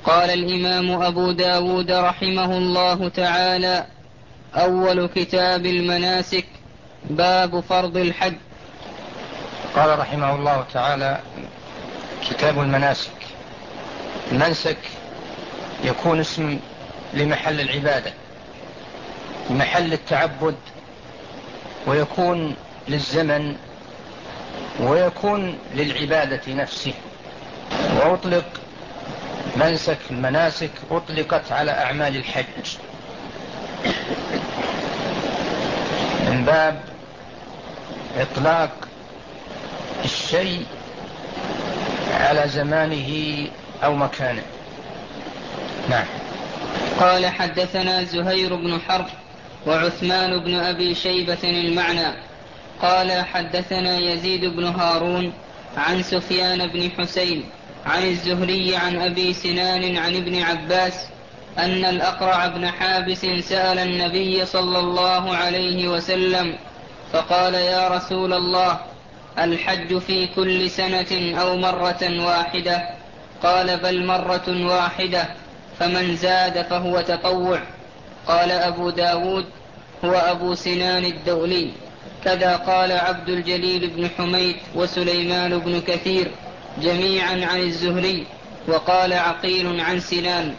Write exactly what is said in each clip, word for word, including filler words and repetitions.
قال الإمام أبو داود رحمه الله تعالى: أول كتاب المناسك، باب فرض الحج. قال رحمه الله تعالى: كتاب المناسك. المنسك يكون اسم لمحل العبادة، محل التعبد، ويكون للزمن، ويكون للعبادة نفسه. وأطلق منسك المناسك أطلقت على أعمال الحج من باب إطلاق الشيء على زمانه أو مكانه. نعم. قال: حدثنا زهير بن حرب وعثمان بن أبي شيبة المعنى. قال: حدثنا يزيد بن هارون عن سفيان بن حسين عن الزهري عن أبي سنان عن ابن عباس أن الأقرع بن حابس سأل النبي صلى الله عليه وسلم فقال: يا رسول الله، الحج في كل سنة أو مرة واحدة؟ قال: بل مرة واحدة، فمن زاد فهو تطوع. قال أبو داود: هو أبو سنان الدولي. كذا قال عبد الجليل بن حميد وسليمان بن كثير جميعا عن الزهري، وقال عقيل عن سنان.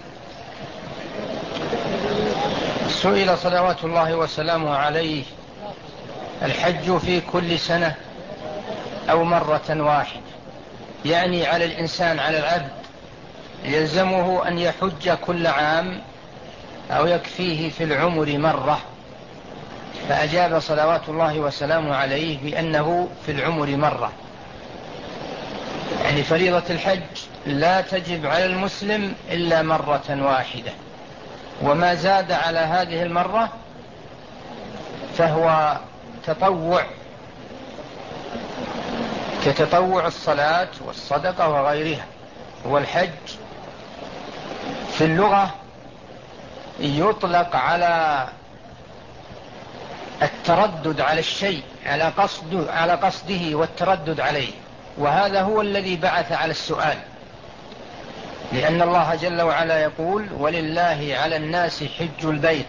سئل صلوات الله وسلامه عليه: الحج في كل سنة أو مرة واحدة؟ يعني على الإنسان، على العبد، يلزمه أن يحج كل عام أو يكفيه في العمر مرة؟ فأجاب صلوات الله وسلامه عليه بأنه في العمر مرة. يعني فريضة الحج لا تجب على المسلم إلا مرة واحدة، وما زاد على هذه المرة فهو تطوع، كتطوع الصلاة والصدقة وغيرها. والحج في اللغة يطلق على التردد على الشيء، على قصده, على قصده والتردد عليه، وهذا هو الذي بعث على السؤال، لأن الله جل وعلا يقول: ولله على الناس حج البيت.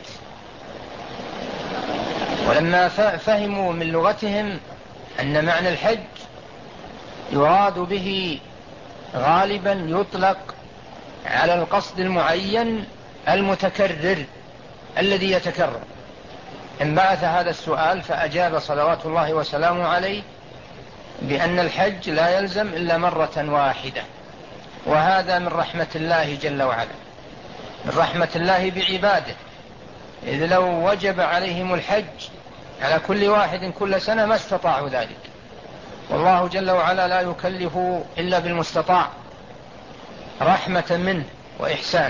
ولما فهموا من لغتهم أن معنى الحج يراد به غالبا يطلق على القصد المعين المتكرر الذي يتكرر، انبعث هذا السؤال، فأجاب صلوات الله وسلامه عليه بأن الحج لا يلزم إلا مرة واحدة. وهذا من رحمة الله جل وعلا، من رحمة الله بعباده، إذ لو وجب عليهم الحج على كل واحد كل سنة ما استطاعوا ذلك، والله جل وعلا لا يكلف إلا بالمستطاع رحمة منه وإحسان.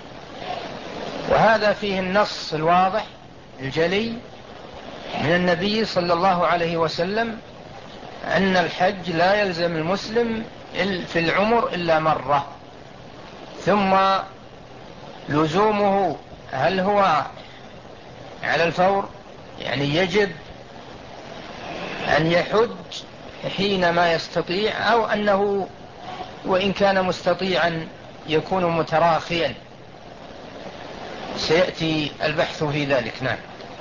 وهذا فيه النص الواضح الجلي من النبي صلى الله عليه وسلم أن الحج لا يلزم المسلم في العمر إلا مرة. ثم لزومه هل هو على الفور، يعني يجب أن يحج حينما يستطيع، أو أنه وإن كان مستطيعا يكون متراخيا؟ سيأتي البحث في ذلك. نعم.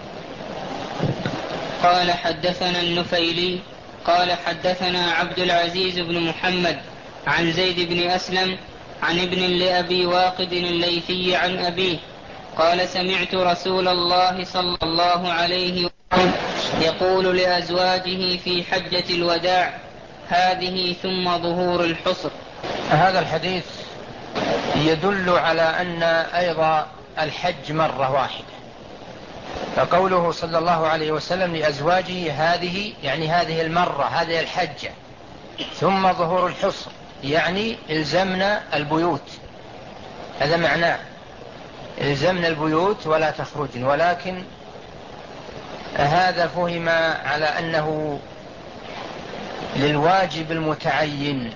قال: حدثنا النفيلي قال: حدثنا عبد العزيز بن محمد عن زيد بن أسلم عن ابن لأبي واقد الليثي عن أبيه قال: سمعت رسول الله صلى الله عليه وسلم يقول لأزواجه في حجة الوداع: هذه ثم ظهور الحصر. هذا الحديث يدل على أن أيضا الحج مرة واحدة، فقوله صلى الله عليه وسلم لأزواجه هذه، يعني هذه المرة، هذه الحجة، ثم ظهور الحصر يعني الزمنا البيوت، هذا معناه الزمنا البيوت ولا تخرجن. ولكن هذا فهم على أنه للواجب المتعين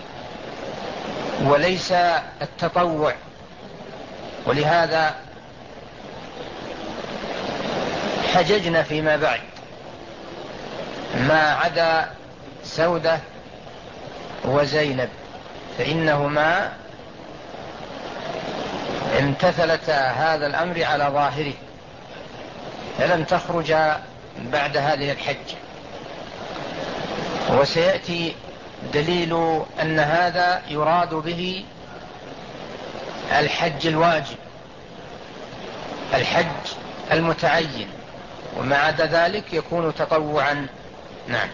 وليس التطوع، ولهذا حججنا فيما بعد ما عدا سودة وزينب، فإنهما امتثلت هذا الأمر على ظاهره فلم تخرج بعد هذه الحجة. وسيأتي دليل أن هذا يراد به الحج الواجب، الحج المتعين، وما عدا ذلك يكون تطوعا. نعم.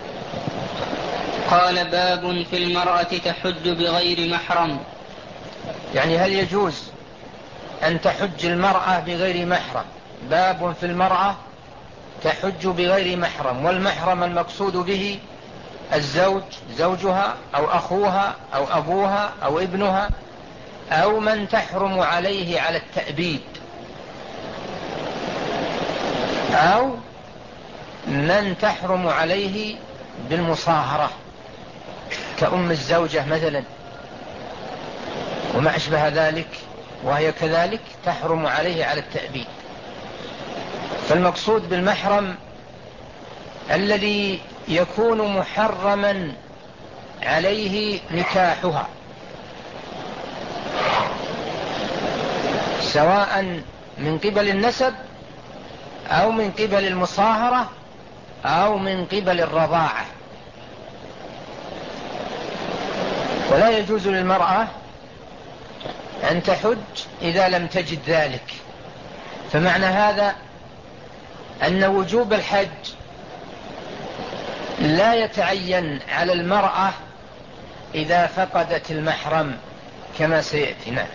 قال: باب في المرأة تحج بغير محرم. يعني هل يجوز أن تحج المرأة بغير محرم؟ باب في المرأة تحج بغير محرم، والمحرم المقصود به الزوج، زوجها أو أخوها أو أبوها أو ابنها أو من تحرم عليه على التأبيد، أو من تحرم عليه بالمصاهرة كأم الزوجة مثلا وما أشبه ذلك، وهي كذلك تحرم عليه على التأبيد. فالمقصود بالمحرم الذي يكون محرما عليه نكاحها، سواء من قبل النسب أو من قبل المصاهرة أو من قبل الرضاعة. ولا يجوز للمرأة أن تحج إذا لم تجد ذلك. فمعنى هذا أن وجوب الحج لا يتعين على المرأة إذا فقدت المحرم كما سيأتي. نعم.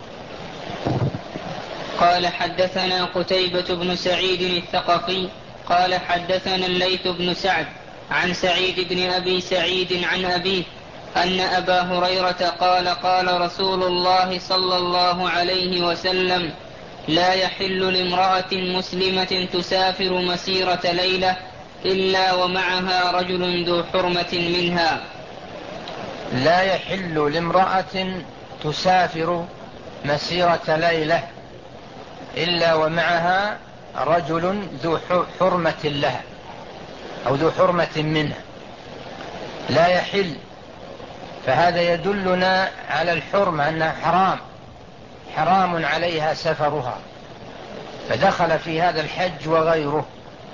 قال: حدثنا قتيبة بن سعيد الثقفي قال: حدثنا الليث بن سعد عن سعيد بن أبي سعيد عن أبيه أن أبا هريرة قال: قال رسول الله صلى الله عليه وسلم: لا يحل لامرأة مسلمة تسافر مسيرة ليلة إلا ومعها رجل ذو حرمة منها. لا يحل لامرأة تسافر مسيرة ليلة إلا ومعها رجل ذو حرمة لها أو ذو حرمة منها. لا يحل، فهذا يدلنا على الحرمة، أنها حرام، حرام عليها سفرها، فدخل في هذا الحج وغيره.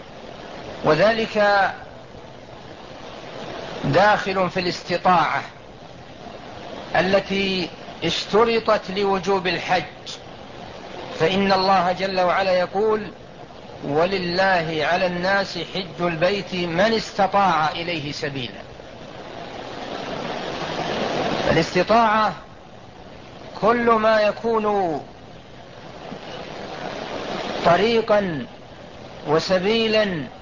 وذلك داخل في الاستطاعة التي اشترطت لوجوب الحج، فإن الله جل وعلا يقول: ولله على الناس حج البيت من استطاع إليه سبيلا. الاستطاعة كل ما يكون طريقا وسبيلا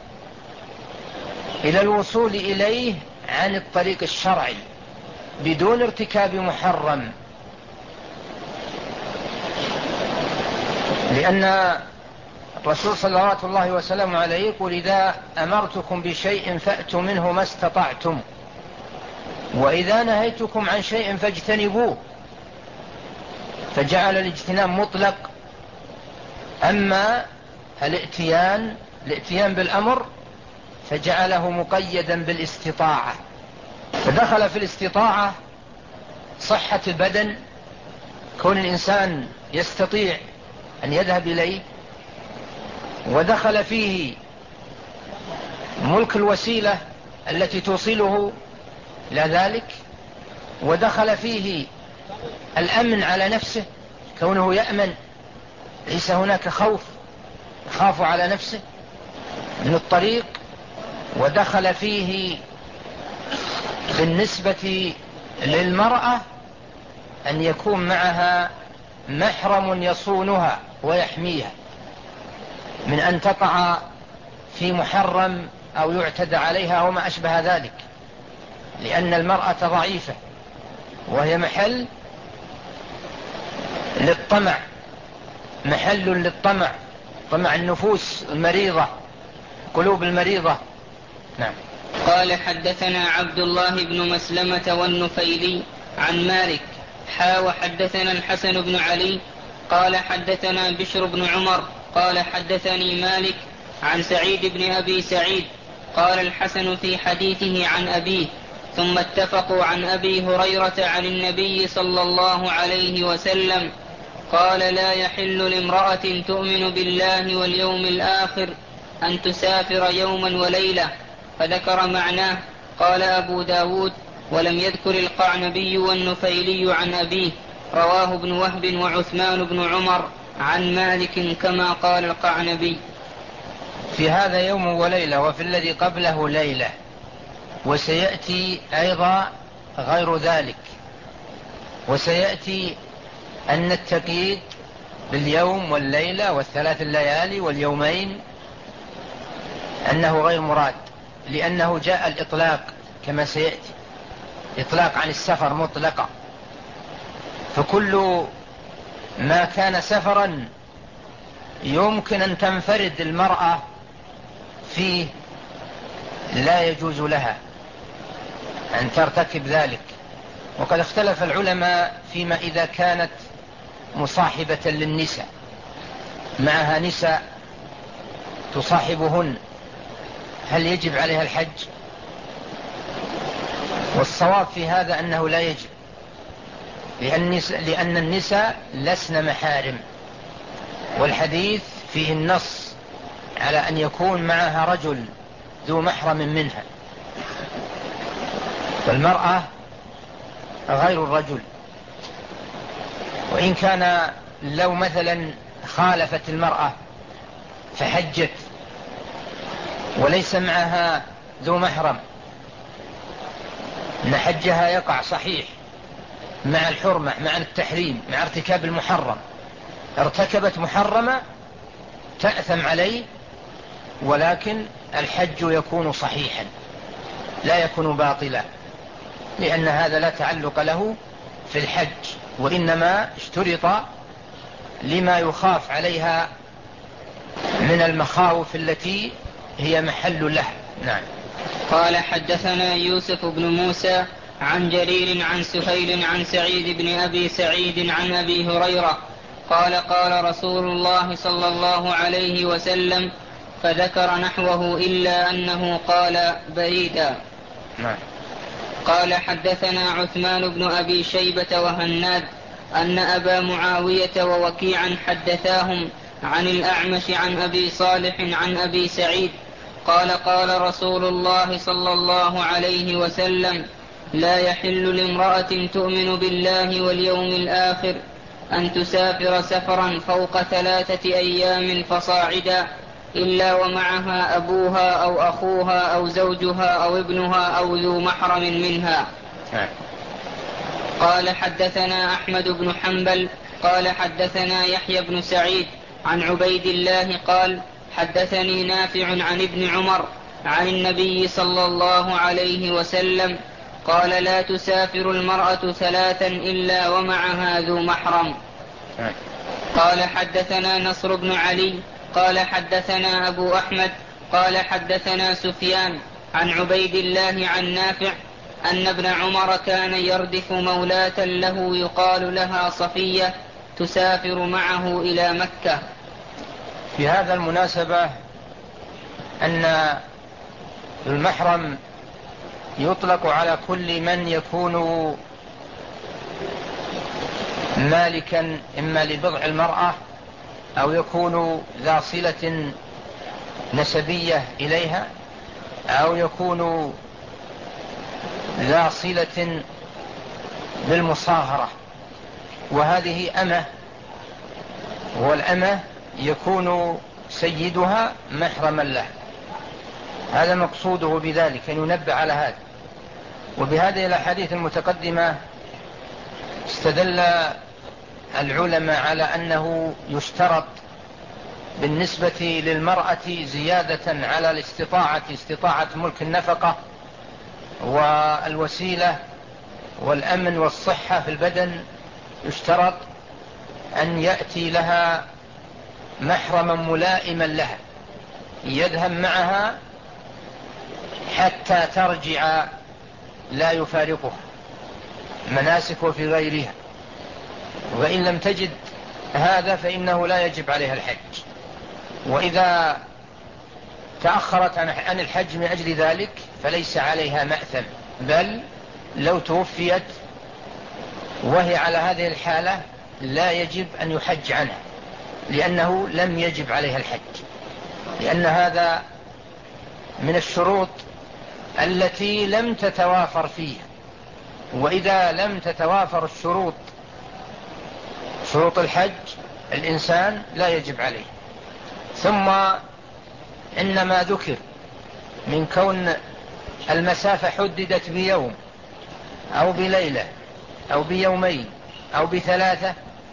إلى الوصول إليه عن الطريق الشرعي بدون ارتكاب محرم. لأن الرسول صلى الله عليه وسلم عليه يقول: إذا أمرتكم بشيء فأتوا منه ما استطعتم، وإذا نهيتكم عن شيء فاجتنبوه. فجعل الاجتناب مطلق. أما الاتيان الاتيان بالأمر فجعله مقيدا بالاستطاعة. فدخل في الاستطاعة صحة البدن، كون الإنسان يستطيع أن يذهب إليه، ودخل فيه ملك الوسيلة التي توصله إلى ذلك، ودخل فيه الأمن على نفسه، كونه يأمن، ليس هناك خوف، يخاف على نفسه من الطريق. ودخل فيه بالنسبة للمرأة أن يكون معها محرم يصونها ويحميها من أن تقع في محرم أو يعتدى عليها وما أشبه ذلك، لأن المرأة ضعيفة وهي محل للطمع، محل للطمع، طمع النفوس المريضة، قلوب المريضة. نعم. قال: حدثنا عبد الله بن مسلمة والنفيلي عن مالك حا وحدثنا الحسن بن علي قال: حدثنا بشر بن عمر قال: حدثني مالك عن سعيد بن أبي سعيد. قال الحسن في حديثه عن أبيه: ثم اتفقوا عن أبي هريرة عن النبي صلى الله عليه وسلم قال لا يحل لامرأة تؤمن بالله واليوم الآخر أن تسافر يوما وليلة، فذكر معناه. قال أبو داود ولم يذكر القعنبي والنفيلي عن أبيه، رواه ابن وهب وعثمان بن عمر عن مالك كما قال القعنبي. في هذا يوم وليلة، وفي الذي قبله ليلة، وسيأتي أيضا غير ذلك، وسيأتي أن التقييد باليوم والليلة والثلاث الليالي واليومين أنه غير مراد، لأنه جاء الإطلاق كما سيأتي، إطلاق عن السفر مطلقة، فكل ما كان سفرا يمكن أن تنفرد المرأة فيه لا يجوز لها أن ترتكب ذلك. وقد اختلف العلماء فيما إذا كانت مصاحبة للنساء، معها نساء تصاحبهن، هل يجب عليها الحج؟ والصواب في هذا أنه لا يجب، لأن النساء لسن محارم، والحديث فيه النص على أن يكون معها رجل ذو محرم منها، والمرأة غير الرجل. وإن كان لو مثلا خالفت المرأة فحجت وليس معها ذو محرم، إن حجها يقع صحيح مع الحرمة، مع التحريم، مع ارتكاب المحرم. ارتكبت محرمة تأثم عليه، ولكن الحج يكون صحيحا لا يكون باطلا، لأن هذا لا تعلق له في الحج، وإنما اشترط لما يخاف عليها من المخاوف التي هي محل له. نعم. قال حدثنا يوسف بن موسى عن جرير عن سهيل عن سعيد بن أبي سعيد عن أبي هريرة قال قال رسول الله صلى الله عليه وسلم، فذكر نحوه إلا أنه قال بريدا. نعم. قال حدثنا عثمان بن أبي شيبة وهناد أن أبا معاوية ووكيعا حدثاهم عن الأعمش عن أبي صالح عن أبي سعيد قال قال رسول الله صلى الله عليه وسلم، لا يحل لامرأة تؤمن بالله واليوم الآخر أن تسافر سفرا فوق ثلاثة أيام فصاعدا إلا ومعها أبوها أو أخوها أو زوجها أو ابنها أو ذو محرم منها. قال حدثنا أحمد بن حنبل قال حدثنا يحيى بن سعيد عن عبيد الله قال حدثني نافع عن ابن عمر عن النبي صلى الله عليه وسلم قال لا تسافر المرأة ثلاثا إلا ومعها ذو محرم. قال حدثنا نصر بن علي قال حدثنا أبو أحمد قال حدثنا سفيان عن عبيد الله عن نافع أن ابن عمر كان يردف مولاة له يقال لها صفية تسافر معه إلى مكة. في هذا المناسبة أن المحرم يطلق على كل من يكون مالكا إما لبضع المرأة أو يكون ذا صلة نسبية إليها أو يكون ذا صلة بالمصاهرة، وهذه أمة، والأمة يكون سيدها محرما له. هذا مقصوده بذلك أن ينبه على هذا. وبهذه الأحاديث المتقدمة استدل العلماء على أنه يشترط بالنسبة للمرأة زيادة على الاستطاعة، استطاعة ملك النفقة والوسيلة والأمن والصحة في البدن، يشترط أن يأتي لها محرما ملائما لها يذهب معها حتى ترجع لا يفارقها، مناسك في غيرها. وإن لم تجد هذا فإنه لا يجب عليها الحج. وإذا تأخرت عن الحج من أجل ذلك فليس عليها مأثم، بل لو توفيت وهي على هذه الحالة لا يجب أن يحج عنها، لأنه لم يجب عليها الحج، لأن هذا من الشروط التي لم تتوافر فيها. وإذا لم تتوافر الشروط شروط الحج الإنسان لا يجب عليه. ثم إنما ذكر من كون المسافة حددت بيوم أو بليلة أو بيومين أو بثلاثة،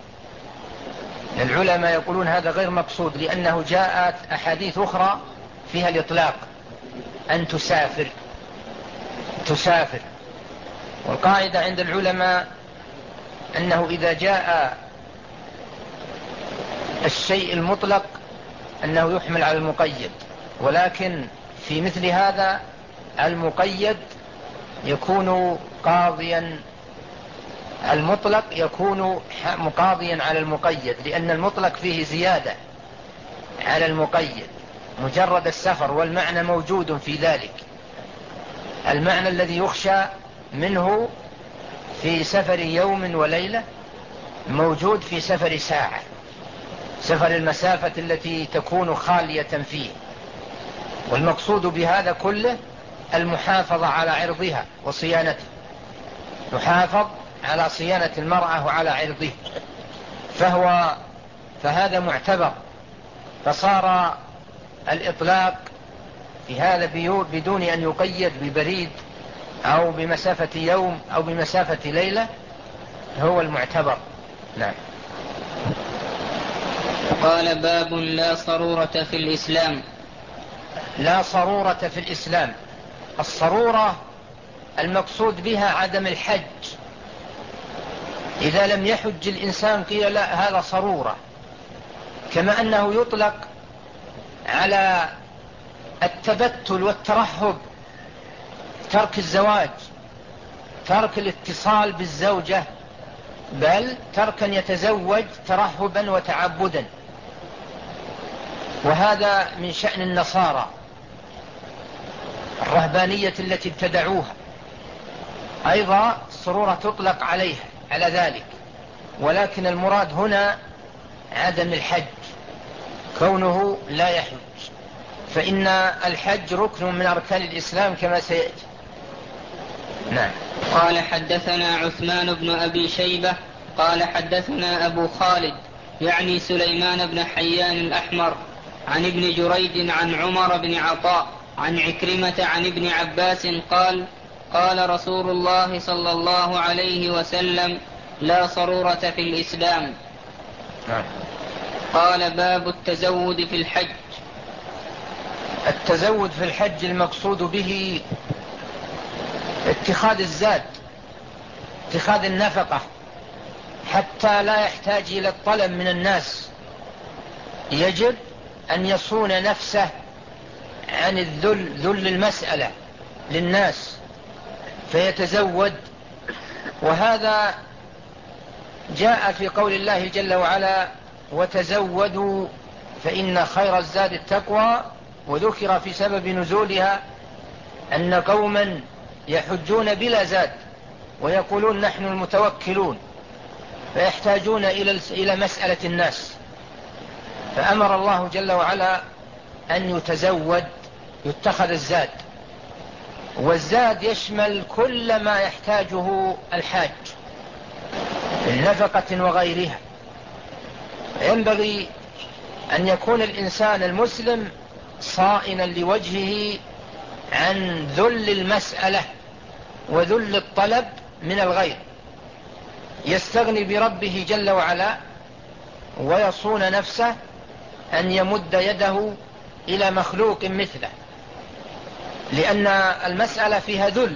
العلماء يقولون هذا غير مقصود، لأنه جاءت أحاديث أخرى فيها الإطلاق أن تسافر تسافر والقاعدة عند العلماء أنه إذا جاء الشيء المطلق أنه يحمل على المقيد، ولكن في مثل هذا المقيد يكون قاضيا، المطلق يكون مقاضيا على المقيد، لأن المطلق فيه زيادة على المقيد مجرد السفر، والمعنى موجود في ذلك. المعنى الذي يخشى منه في سفر يوم وليلة موجود في سفر ساعة، سفر المسافة التي تكون خالية فيه. والمقصود بهذا كله المحافظة على عرضها وصيانته، يحافظ على صيانة المرأة وعلى عرضه، فهو فهذا معتبر. فصار الإطلاق في هذا بدون أن يقيد ببريد أو بمسافة يوم أو بمسافة ليلة هو المعتبر. نعم. قال باب لا صرورة في الإسلام. لا صرورة في الإسلام، الصرورة المقصود بها عدم الحج. إذا لم يحج الإنسان قيل لا هذا صرورة، كما أنه يطلق على التبتل والترهب، ترك الزواج، ترك الاتصال بالزوجة، بل تركا يتزوج ترهبا وتعبدا. وهذا من شأن النصارى الرهبانية التي ابتدعوها، أيضا الصرورة تطلق عليها على ذلك، ولكن المراد هنا عدم الحج، كونه لا يحج، فإن الحج ركن من أركان الإسلام كما سيأتي. نعم. قال حدثنا عثمان بن أبي شيبة قال حدثنا أبو خالد يعني سليمان بن حيان الأحمر عن ابن جريج عن عمر بن عطاء عن عكرمة عن ابن عباس قال قال رسول الله صلى الله عليه وسلم لا صرورة في الإسلام. نعم. قال باب التزود في الحج. التزود في الحج المقصود به اتخاذ الزاد، اتخاذ النفقة، حتى لا يحتاج إلى الطلب من الناس. يجب أن يصون نفسه عن الذل، ذل المسألة للناس، فيتزود. وهذا جاء في قول الله جل وعلا وتزودوا فإن خير الزاد التقوى. وذكر في سبب نزولها أن قوما يحجون بلا زاد ويقولون نحن المتوكلون، فيحتاجون إلى مسألة الناس، فأمر الله جل وعلا أن يتزود، يتخذ الزاد. والزاد يشمل كل ما يحتاجه الحاج من نفقة وغيرها. ينبغي أن يكون الإنسان المسلم صائنا لوجهه عن ذل المسألة وذل الطلب من الغير، يستغني بربه جل وعلا ويصون نفسه أن يمد يده إلى مخلوق مثله، لأن المسألة فيها ذل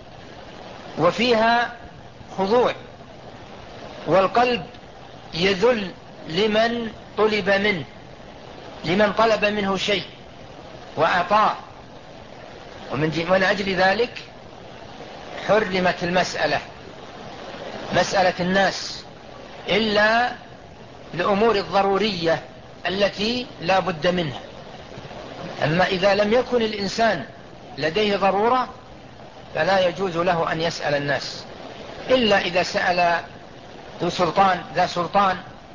وفيها خضوع، والقلب يذل لمن طلب منه، لمن طلب منه شيء وأعطاه. ومن أجل ذلك حرمت المسألة، مسألة الناس، إلا لأمور الضرورية التي لا بد منها. أما إذا لم يكن الإنسان لديه ضرورة فلا يجوز له أن يسأل الناس، إلا إذا سأل ذو سلطان ذا سلطان،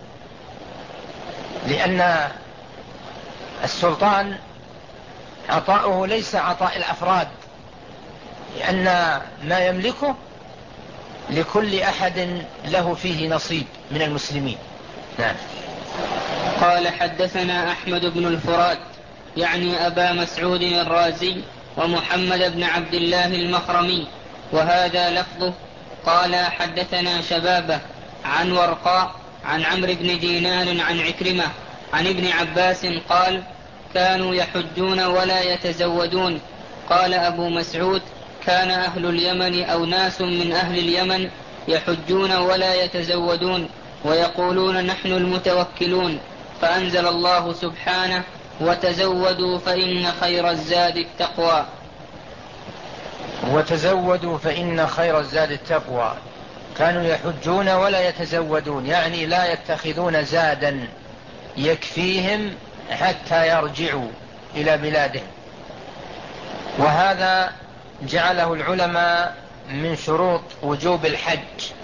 لأن السلطان عطاؤه ليس عطاء الأفراد، لأن ما يملكه لكل أحد له فيه نصيب من المسلمين. نعم. قال حدثنا أحمد بن الفرات يعني أبا مسعود الرازي ومحمد بن عبد الله المخرمي، وهذا لفظه. قال حدثنا شبابه عن ورقاء عن عمرو بن دينار عن عكرمة عن ابن عباس قال كانوا يحجون ولا يتزودون. قال أبو مسعود كان أهل اليمن أو ناس من أهل اليمن يحجون ولا يتزودون ويقولون نحن المتوكلون، فأنزل الله سبحانه وتزودوا فإن خير الزاد التقوى. وتزودوا فإن خير الزاد التقوى. كانوا يحجون ولا يتزودون، يعني لا يتخذون زادا يكفيهم حتى يرجعوا إلى بلادهم. وهذا جعله العلماء من شروط وجوب الحج،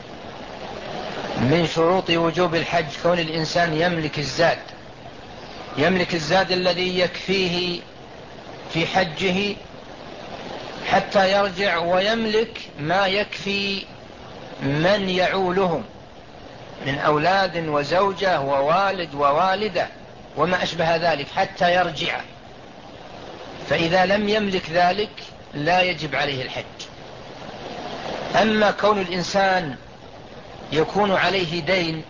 من شروط وجوب الحج كون الإنسان يملك الزاد، يملك الزاد الذي يكفيه في حجه حتى يرجع، ويملك ما يكفي من يعولهم من أولاد وزوجة ووالد ووالدة وما أشبه ذلك حتى يرجع. فإذا لم يملك ذلك لا يجب عليه الحج. أما كون الإنسان يكون عليه دين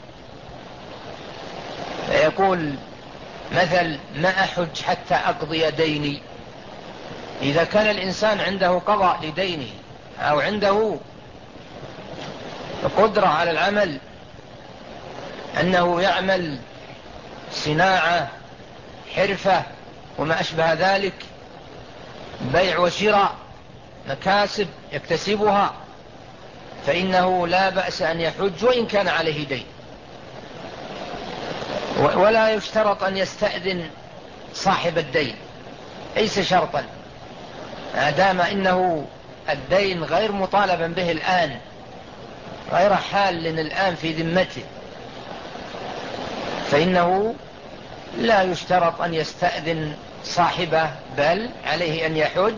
فيقول مثل ما أحج حتى أقضي ديني، إذا كان الإنسان عنده قضاء لدينه أو عنده قدرة على العمل، أنه يعمل صناعة حرفة وما أشبه ذلك، بيع وشراء، مكاسب يكتسبها، فإنه لا بأس أن يحج وإن كان عليه دين. ولا يشترط أن يستأذن صاحب الدين، ليس شرطا، ما دام إنه الدين غير مطالبا به الآن، غير حال الآن في ذمته، فإنه لا يشترط أن يستأذن صاحبه، بل عليه أن يحج.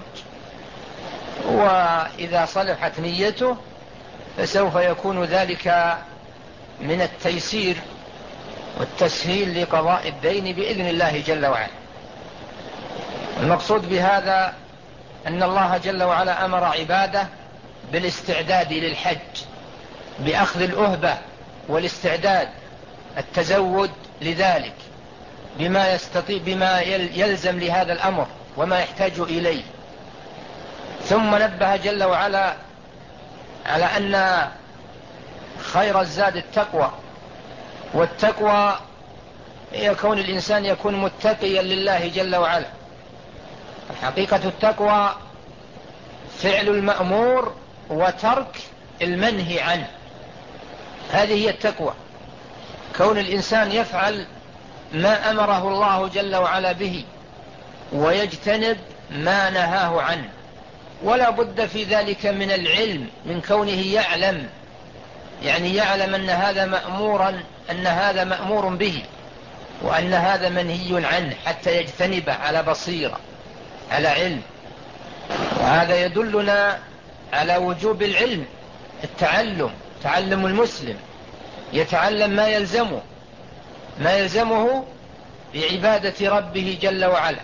وإذا صلحت نيته فسوف يكون ذلك من التيسير والتسهيل لقضاء الدين بإذن الله جل وعلا. المقصود بهذا أن الله جل وعلا أمر عباده بالاستعداد للحج، بأخذ الأهبة والاستعداد، التزود لذلك بما يستطيع، بما يلزم لهذا الأمر وما يحتاج إليه. ثم نبه جل وعلا على أن خير الزاد التقوى، والتقوى هي كون الإنسان يكون متقيا لله جل وعلا. حقيقة التقوى فعل المأمور وترك المنهي عنه، هذه هي التقوى، كون الإنسان يفعل ما أمره الله جل وعلا به ويجتنب ما نهاه عنه. ولا بد في ذلك من العلم، من كونه يعلم، يعني يعلم أن هذا مأمورا، أن هذا مأمور به، وأن هذا منهي عنه، حتى يجتنبه على بصيرة، على علم. وهذا يدلنا على وجوب العلم، التعلم، تعلم المسلم يتعلم ما يلزمه، ما يلزمه بعبادة ربه جل وعلا.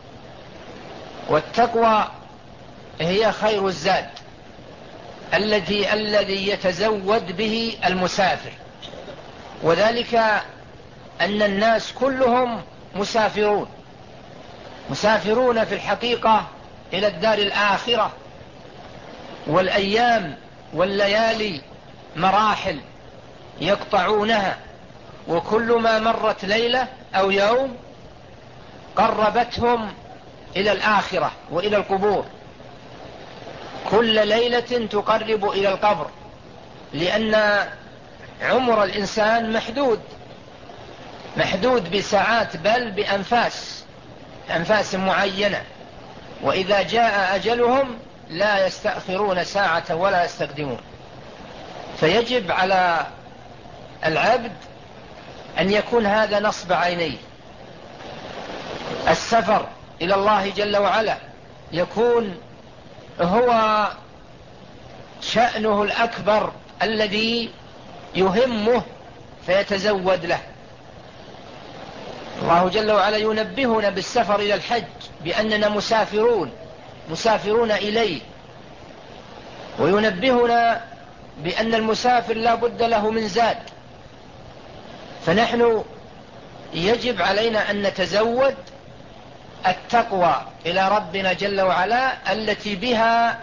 والتقوى هي خير الزاد الذي الذي يتزود به المسافر، وذلك أن الناس كلهم مسافرون، مسافرون في الحقيقة إلى الدار الآخرة، والأيام والليالي مراحل يقطعونها، وكل ما مرت ليلة أو يوم قربتهم إلى الآخرة وإلى القبور، كل ليلة تقرب إلى القبر، لأن عمر الإنسان محدود، محدود بساعات بل بأنفاس، أنفاس معينة، وإذا جاء أجلهم لا يستأخرون ساعة ولا يستقدمون. فيجب على العبد أن يكون هذا نصب عينيه. السفر إلى الله جل وعلا يكون هو شأنه الأكبر الذي يهمه فيتزود له. الله جل وعلا ينبهنا بالسفر إلى الحج بأننا مسافرون مسافرون إليه، وينبهنا بأن المسافر لا بد له من زاد، فنحن يجب علينا أن نتزود التقوى إلى ربنا جل وعلا التي بها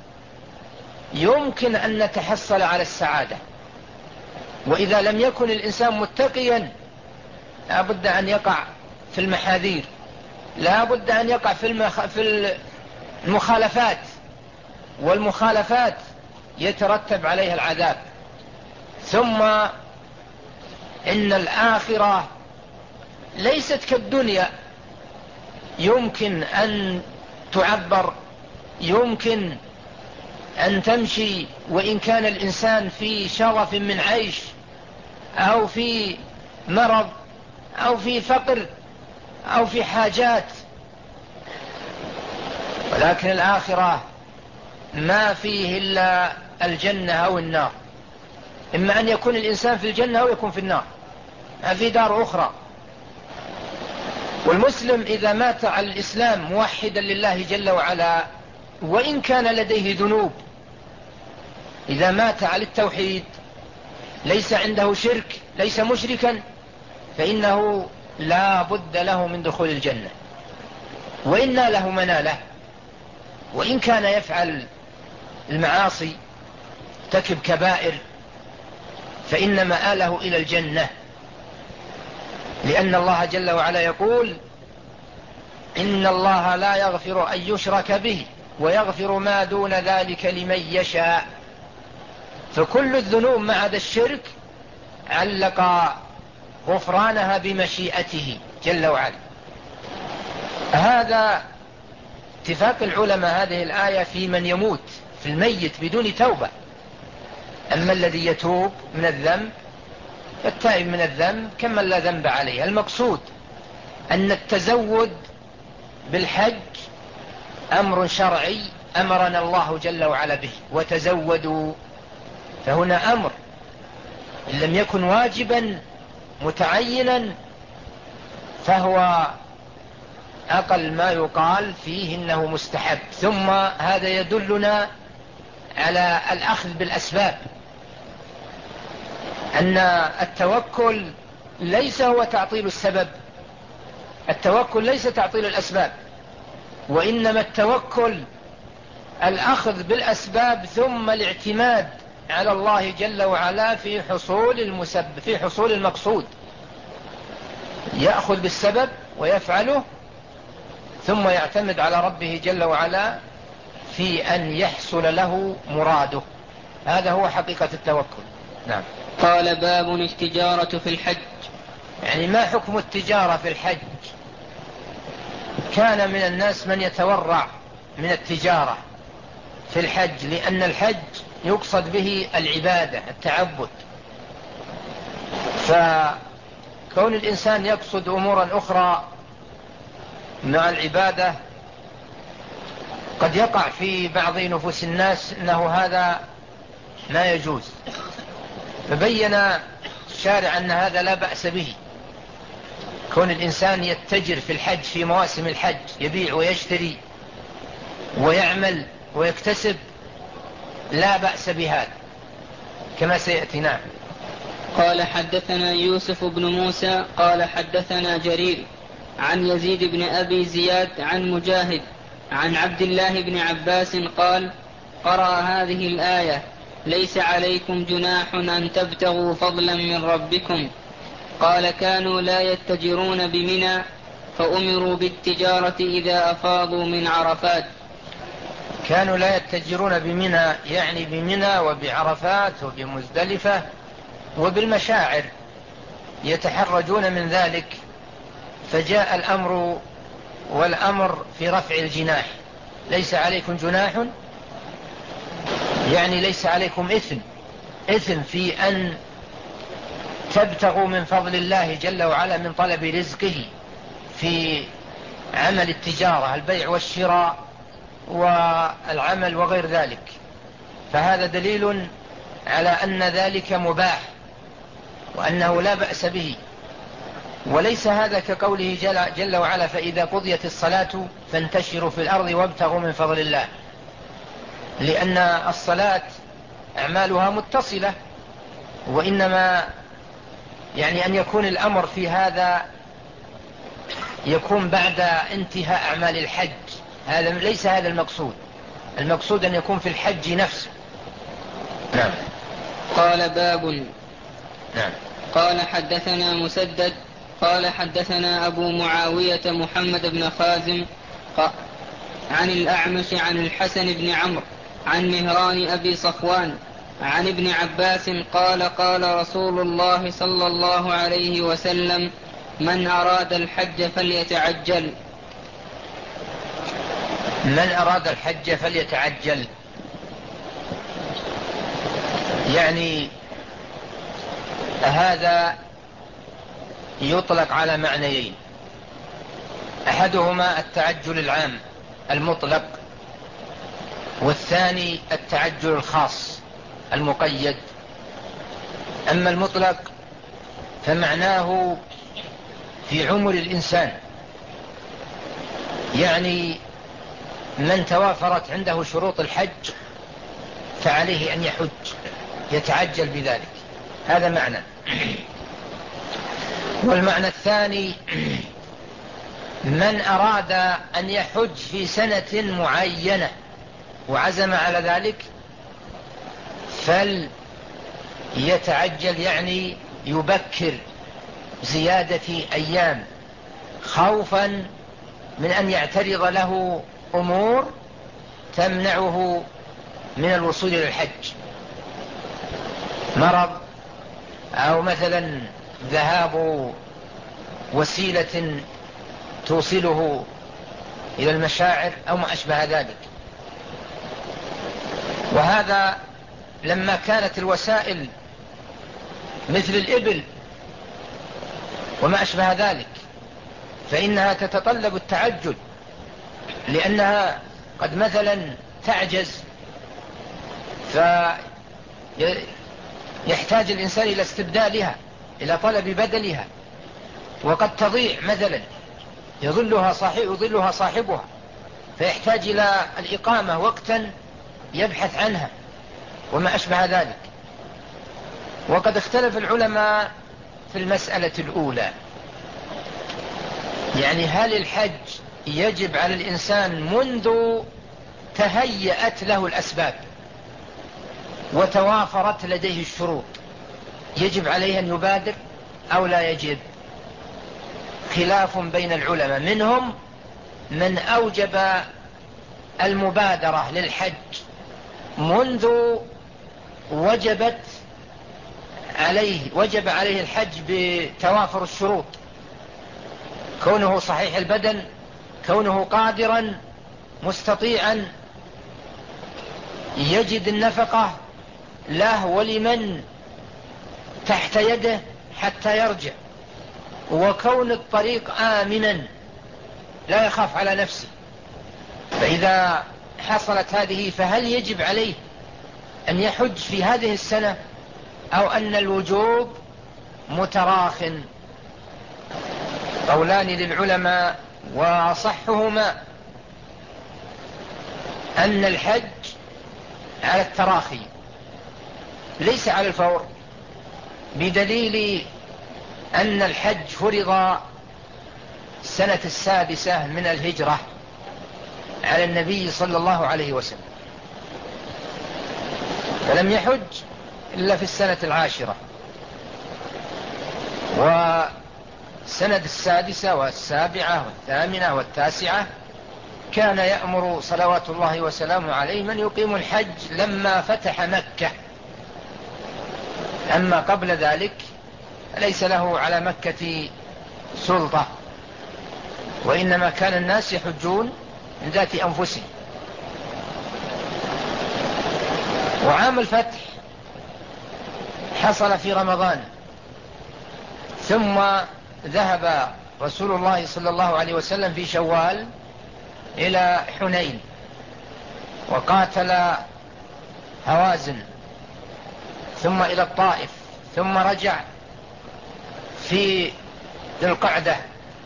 يمكن أن نتحصل على السعادة. وإذا لم يكن الإنسان متقيا لا بد أن يقع في المحاذير، لا بد أن يقع في, المخ... في المخالفات، والمخالفات يترتب عليها العذاب. ثم إن الآخرة ليست كالدنيا، يمكن أن تعبر، يمكن أن تمشي وإن كان الإنسان في شرف من عيش أو في مرض أو في فقر أو في حاجات، ولكن الآخرة ما فيه إلا الجنة أو النار. إما أن يكون الإنسان في الجنة أو يكون في النار، ما في دار أخرى. والمسلم إذا مات على الإسلام موحدا لله جل وعلا وإن كان لديه ذنوب، إذا مات على التوحيد ليس عنده شرك، ليس مشركا، فإنه لا بد له من دخول الجنة وإن له مناله. وإن كان يفعل المعاصي ارتكب كبائر فإن مآله إلى الجنة، لأن الله جل وعلا يقول إن الله لا يغفر أن يشرك به ويغفر ما دون ذلك لمن يشاء. فكل الذنوب ما عدا الشرك علق غفرانها بمشيئته جل وعلا. هذا اتفاق العلماء هذه الآية في من يموت في الميت بدون توبة. أما الذي يتوب من الذنب فالتائب من الذنب كمن لا ذنب عليه. المقصود أن التزود بالحج أمر شرعي أمرنا الله جل وعلا به، وتزودوا، فهنا أمر إن لم يكن واجبا متعينا فهو أقل ما يقال فيه إنه مستحب. ثم هذا يدلنا على الأخذ بالأسباب، أن التوكل ليس هو تعطيل السبب، التوكل ليس تعطيل الأسباب، وإنما التوكل الأخذ بالأسباب ثم الاعتماد على الله جل وعلا في حصول المسبب، في حصول المقصود. يأخذ بالسبب ويفعله ثم يعتمد على ربه جل وعلا في أن يحصل له مراده. هذا هو حقيقة التوكل. نعم. قال باب التجارة في الحج. يعني ما حكم التجارة في الحج؟ كان من الناس من يتورع من التجارة في الحج، لأن الحج يقصد به العبادة التعبد، فكون الإنسان يقصد أمورا أخرى مع العبادة قد يقع في بعض نفوس الناس أنه هذا لا يجوز، فبين الشارع أن هذا لا بأس به. كون الإنسان يتجر في الحج في مواسم الحج، يبيع ويشتري ويعمل ويكتسب، لا بأس بهذا كما سيأتي. نعم. قال حدثنا يوسف بن موسى قال حدثنا جرير عن يزيد بن أبي زياد عن مجاهد عن عبد الله بن عباس قال قرأ هذه الآية ليس عليكم جناح أن تبتغوا فضلا من ربكم. قال كانوا لا يتجرون بمنى فأمروا بالتجارة إذا أفاضوا من عرفات. كانوا لا يتجرون بمنى يعني بمنى وبعرفات وبمزدلفة وبالمشاعر، يتحرجون من ذلك، فجاء الأمر والأمر في رفع الجناح. ليس عليكم جناح يعني ليس عليكم إثم إثم في أن تبتغوا من فضل الله جل وعلا من طلب رزقه في عمل التجارة، البيع والشراء والعمل وغير ذلك، فهذا دليل على أن ذلك مباح وأنه لا بأس به. وليس هذا كقوله جل, جل وعلا فإذا قضيت الصلاة فانتشروا في الأرض وابتغوا من فضل الله، لأن الصلاة أعمالها متصلة، وإنما يعني أن يكون الأمر في هذا يكون بعد انتهاء أعمال الحج، هذا ليس هذا المقصود. المقصود أن يكون في الحج نفسه. نعم. قال باب. نعم. قال حدثنا مسدد قال حدثنا أبو معاوية محمد بن خازم عن الأعمش عن الحسن بن عمرو عن مهران أبي صفوان عن ابن عباس قال قال رسول الله صلى الله عليه وسلم من أراد الحج فليتعجل. من أراد الحج فليتعجل، يعني هذا يطلق على معنيين: أحدهما التعجل العام المطلق، والثاني التعجل الخاص المقيد. أما المطلق فمعناه في عمر الإنسان، يعني من توافرت عنده شروط الحج فعليه أن يحج، يتعجل بذلك، هذا معنى. والمعنى الثاني من أراد أن يحج في سنة معينة وعزم على ذلك فليتعجل، يعني يبكر زيادة أيام خوفا من أن يعترض له أمور تمنعه من الوصول إلى الحج، مرض أو مثلا ذهاب وسيلة توصله إلى المشاعر أو ما أشبه ذلك. وهذا لما كانت الوسائل مثل الإبل وما أشبه ذلك فإنها تتطلب التعجل، لأنها قد مثلا تعجز فيحتاج الإنسان إلى استبدالها، إلى طلب بدلها، وقد تضيع مثلا يظلها صاحب يظلها صاحبها فيحتاج إلى الإقامة وقتا يبحث عنها وما أشبه ذلك. وقد اختلف العلماء في المسألة الأولى، يعني هل الحج يجب على الإنسان منذ تهيأت له الأسباب وتوافرت لديه الشروط، يجب عليه أن يبادر أو لا يجب؟ خلاف بين العلماء، منهم من أوجب المبادرة للحج منذ وجبت عليه وجب عليه الحج بتوافر الشروط، كونه صحيح البدن، كونه قادرا مستطيعا يجد النفقة له ولمن تحت يده حتى يرجع، وكون الطريق آمنا لا يخاف على نفسه. فإذا حصلت هذه فهل يجب عليه أن يحج في هذه السنة أو أن الوجوب متراخٍ؟ قولان للعلماء، وصحهما أن الحج على التراخي ليس على الفور، بدليل أن الحج فرض السنة السادسة من الهجرة على النبي صلى الله عليه وسلم، فلم يحج إلا في السنة العاشرة، والسنة السادسة والسابعة والثامنة والتاسعة كان يأمر صلوات الله وسلامه عليه من يقيم الحج لما فتح مكة. أما قبل ذلك ليس له على مكة سلطة، وإنما كان الناس يحجون من ذات أنفسهم. وعام الفتح حصل في رمضان ثم ذهب رسول الله صلى الله عليه وسلم في شوال إلى حنين وقاتل هوازن، ثم إلى الطائف، ثم رجع في ذي القعدة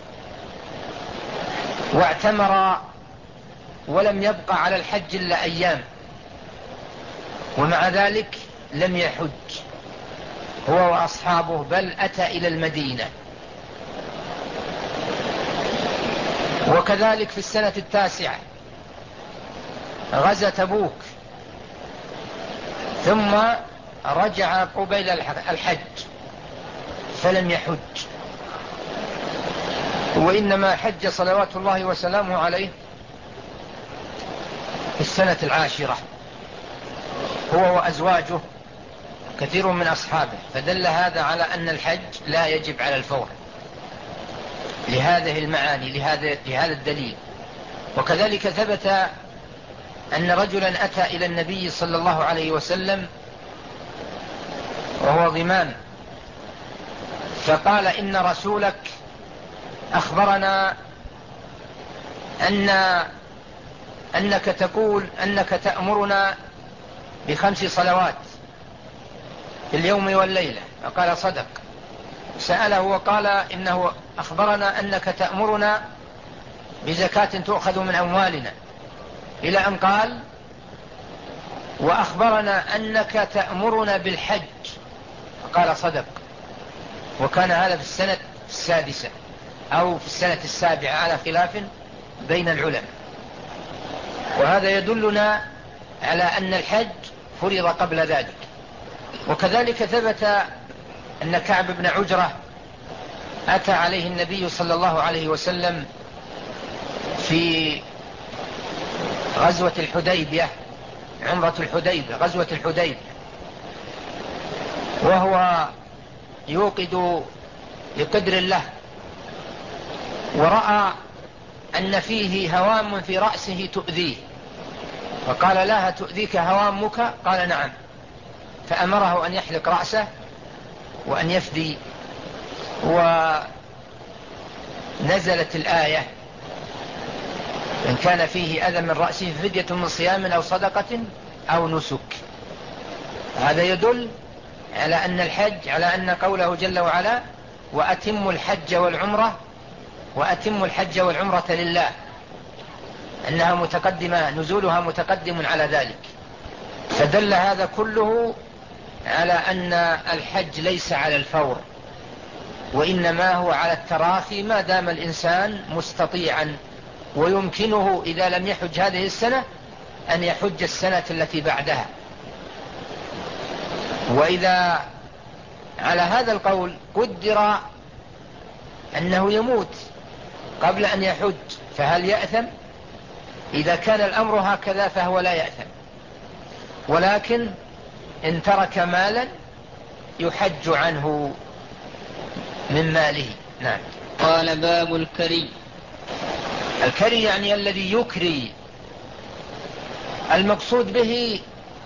واعتمر، ولم يبق على الحج إلا أيام، ومع ذلك لم يحج هو وأصحابه، بل أتى إلى المدينة. وكذلك في السنة التاسعة غزا تبوك، ثم رجع قبيل الحج فلم يحج، وإنما حج صلوات الله وسلامه عليه في السنة العاشرة هو وأزواجه كثير من أصحابه، فدل هذا على أن الحج لا يجب على الفور لهذه المعاني، لهذا, لهذا الدليل. وكذلك ثبت أن رجلا أتى إلى النبي صلى الله عليه وسلم وهو ضمان، فقال: إن رسولك أخبرنا أن أنك تقول أنك تأمرنا بخمس صلوات في اليوم والليلة. فقال: صدق. سأله وقال: إنه أخبرنا أنك تأمرنا بزكاة تؤخذ من أموالنا، إلى أن قال: وأخبرنا أنك تأمرنا بالحج. فقال: صدق. وكان هذا في السنة السادسة أو في السنة السابعة على خلاف بين العلماء. وهذا يدلنا على أن الحج فرض قبل ذلك. وكذلك ثبت أن كعب بن عجرة أتى عليه النبي صلى الله عليه وسلم في غزوة الحديبية، عمرة الحديبية، غزوة الحديبية، وهو يوقد لقدر الله، ورأى أن فيه هوام في رأسه تؤذيه، فقال: لا تؤذيك هوامك؟ قال: نعم. فأمره أن يحلق رأسه وأن يفدي، ونزلت الآية: إن كان فيه أذى من رأسه فدية من صيام أو صدقة أو نسك. هذا يدل على أن الحج، على أن قوله جل وعلا: وأتم الحج والعمرة وأتم الحج والعمرة لله، أنها متقدمة، نزولها متقدم على ذلك. فدل هذا كله على أن الحج ليس على الفور، وإنما هو على التراخي ما دام الإنسان مستطيعا، ويمكنه إذا لم يحج هذه السنة أن يحج السنة التي بعدها. وإذا على هذا القول قدر أنه يموت قبل أن يحج، فهل يأثم؟ إذا كان الأمر هكذا فهو لا يأثم، ولكن إن ترك مالا يحج عنه من ماله. نعم. قال: باب الكري. الكري يعني الذي يكري، المقصود به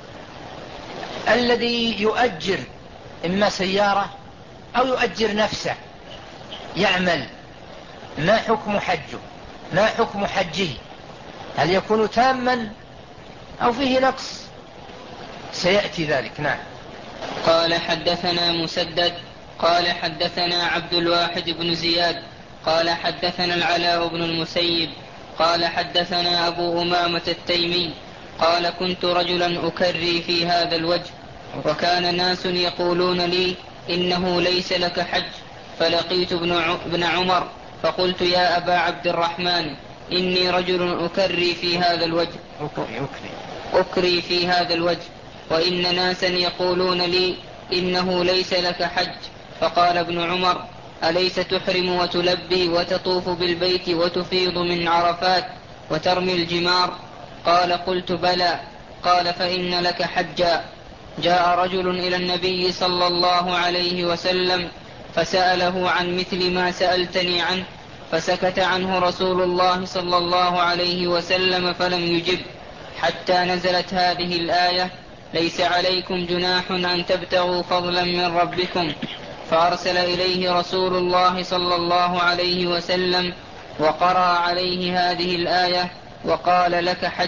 الذي يؤجر إما سيارة أو يؤجر نفسه يعمل. ما حكم حجه؟ ما حكم حجه؟ هل يكون تاما أو فيه نقص؟ سيأتي ذلك. نعم. قال: حدثنا مسدد قال: حدثنا عبد الواحد بن زياد قال: حدثنا العلاء بن المسيب قال: حدثنا أبو أمامة التيمي قال: كنت رجلا أكري في هذا الوجه، وكان ناس يقولون لي: إنه ليس لك حج. فلقيت ابن عمر فقلت: يا أبا عبد الرحمن، إني رجل أكري في هذا الوجه أكري في هذا الوجه وإن ناسا يقولون لي: إنه ليس لك حج. فقال ابن عمر: أليس تحرم وتلبي وتطوف بالبيت وتفيض من عرفات وترمي الجمار؟ قال: قلت: بلى. قال: فإن لك حجا. جاء رجل إلى النبي صلى الله عليه وسلم فسأله عن مثل ما سألتني عنه، فسكت عنه رسول الله صلى الله عليه وسلم فلم يجب، حتى نزلت هذه الآية: ليس عليكم جناح أن تبتغوا فضلا من ربكم. فأرسل إليه رسول الله صلى الله عليه وسلم وقرأ عليه هذه الآية وقال لك حج.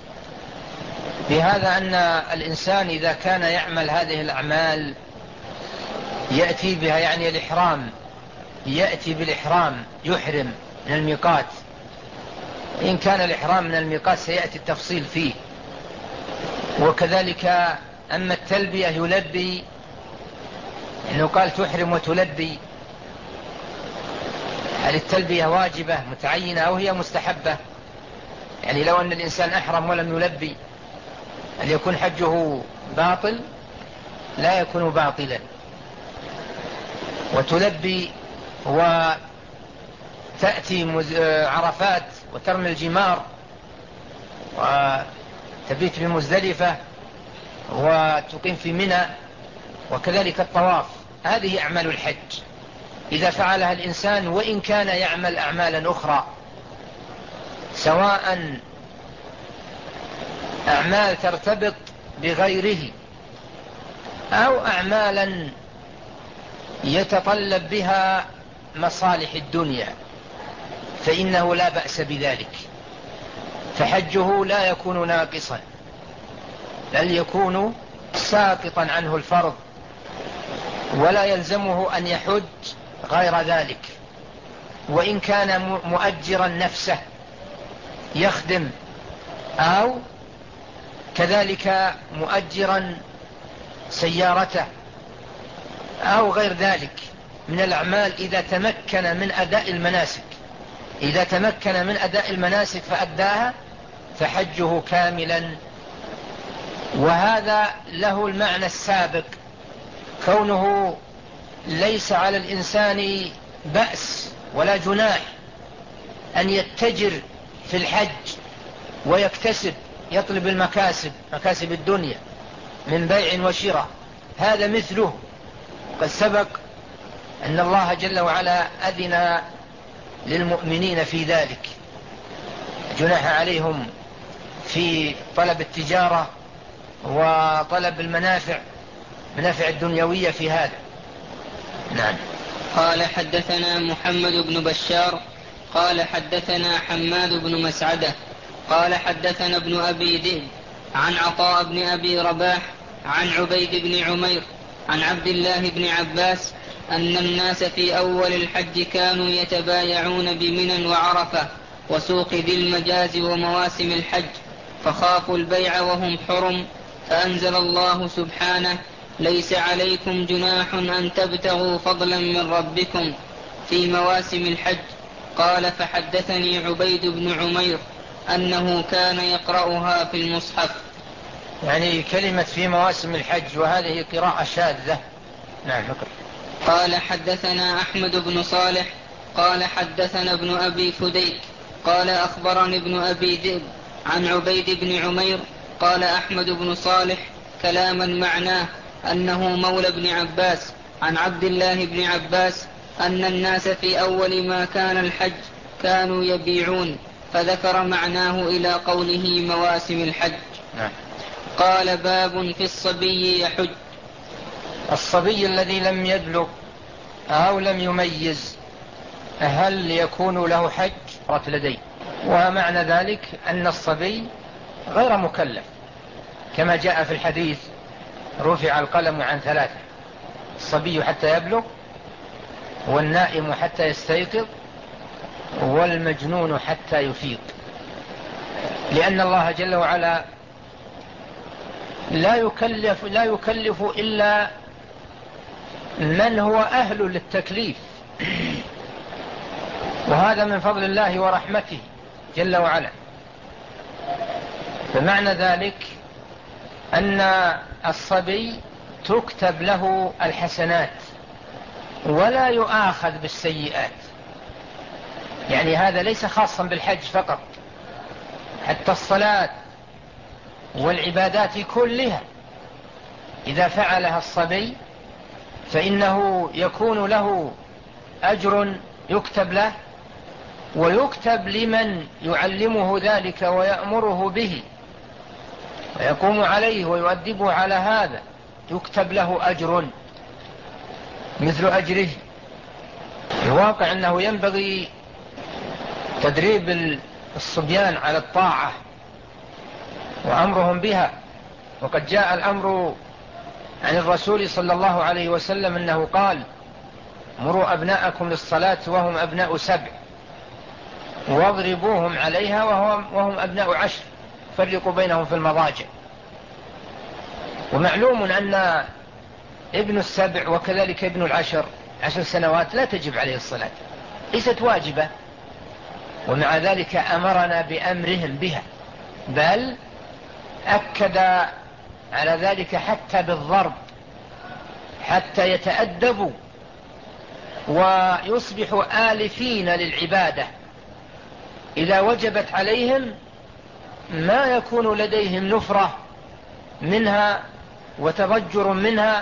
بهذا أن الإنسان إذا كان يعمل هذه الأعمال يأتي بها، يعني الإحرام، يأتي بالإحرام يحرم من الميقات. إن كان الإحرام من الميقات سيأتي التفصيل فيه. وكذلك أما التلبية يلبي، إنه قال تحرم وتلبي، هل التلبية واجبة متعينة أو هي مستحبة؟ يعني لو أن الإنسان أحرم ولم يلبي هل يكون حجه باطل؟ لا يكون باطلا. وتلبي وتأتي عرفات وترمي الجمار وتبيت بمزدلفة وتقيم في منى، وكذلك الطواف. هذه أعمال الحج إذا فعلها الإنسان، وإن كان يعمل أعمالا أخرى، سواء أعمال ترتبط بغيره أو أعمالا يتطلب بها مصالح الدنيا، فإنه لا بأس بذلك، فحجه لا يكون ناقصا بل يكون ساقطا عنه الفرض، ولا يلزمه أن يحج غير ذلك. وإن كان مؤجرا نفسه يخدم، أو كذلك مؤجرا سيارته أو غير ذلك من الأعمال، إذا تمكن من أداء المناسك إذا تمكن من أداء المناسك فأداها فحجه كاملا. وهذا له المعنى السابق، كونه ليس على الإنسان بأس ولا جناح أن يتجر في الحج ويكتسب، يطلب المكاسب، مكاسب الدنيا من بيع وشراء. هذا مثله قد سبق أن الله جل وعلا أذن للمؤمنين في ذلك، جناح عليهم في طلب التجارة وطلب المنافع، منافع الدنيوية في هذا. نعم. قال حدثنا محمد بن بشار قال حدثنا حماد بن مسعدة قال حدثنا ابن أبي ذئب عن عطاء بن أبي رباح عن عبيد بن عمير عن عبد الله بن عباس أن الناس في أول الحج كانوا يتبايعون بمنى وعرفة وسوق ذي المجاز ومواسم الحج، فخافوا البيع وهم حرم، فأنزل الله سبحانه: ليس عليكم جناح أن تبتغوا فضلا من ربكم في مواسم الحج. قال فحدثني عبيد بن عمير أنه كان يقرأها في المصحف. يعني كلمة في مواسم الحج، وهذه قراءة شاذة. نعم. قال حدثنا أحمد بن صالح قال حدثنا ابن أبي فديك قال أخبرني ابن أبي ذئب عن عبيد بن عمير قال أحمد بن صالح كلاما معناه أنه مولى ابن عباس عن عبد الله بن عباس أن الناس في أول ما كان الحج كانوا يبيعون، فذكر معناه إلى قوله مواسم الحج. نعم. قال باب في الصبي يحج. الصبي الذي لم يبلغ أو لم يميز هل يكون له حج؟ رت لدي. ومعنى ذلك أن الصبي غير مكلف، كما جاء في الحديث: رفع القلم عن ثلاثة: الصبي حتى يبلغ، والنائم حتى يستيقظ، والمجنون حتى يفيق. لأن الله جل وعلا لا يكلف, لا يكلف إلا من هو أهل للتكليف، وهذا من فضل الله ورحمته جل وعلا. فمعنى ذلك أن الصبي تكتب له الحسنات ولا يؤاخذ بالسيئات. يعني هذا ليس خاصا بالحج فقط، حتى الصلاة والعبادات كلها إذا فعلها الصبي فإنه يكون له أجر يكتب له، ويكتب لمن يعلمه ذلك ويأمره به ويقوم عليه ويؤدبه على هذا، يكتب له أجر. مثل أجره. الواقع أنه ينبغي تدريب الصبيان على الطاعة وأمرهم بها، وقد جاء الأمر عن الرسول صلى الله عليه وسلم أنه قال: مروا أبناءكم للصلاة وهم أبناء سبع واضربوهم عليها وهم, وهم أبناء عشر، فرقوا بينهم في المضاجع. ومعلوم أن ابن السبع وكذلك ابن العشر عشر سنوات لا تجب عليه الصلاة، ليست واجبة، ومع ذلك أمرنا بأمرهم بها، بل أكد على ذلك حتى بالضرب حتى يتأدبوا ويصبحوا آلفين للعبادة. إذا وجبت عليهم ما يكون لديهم نفرة منها وتضجر منها،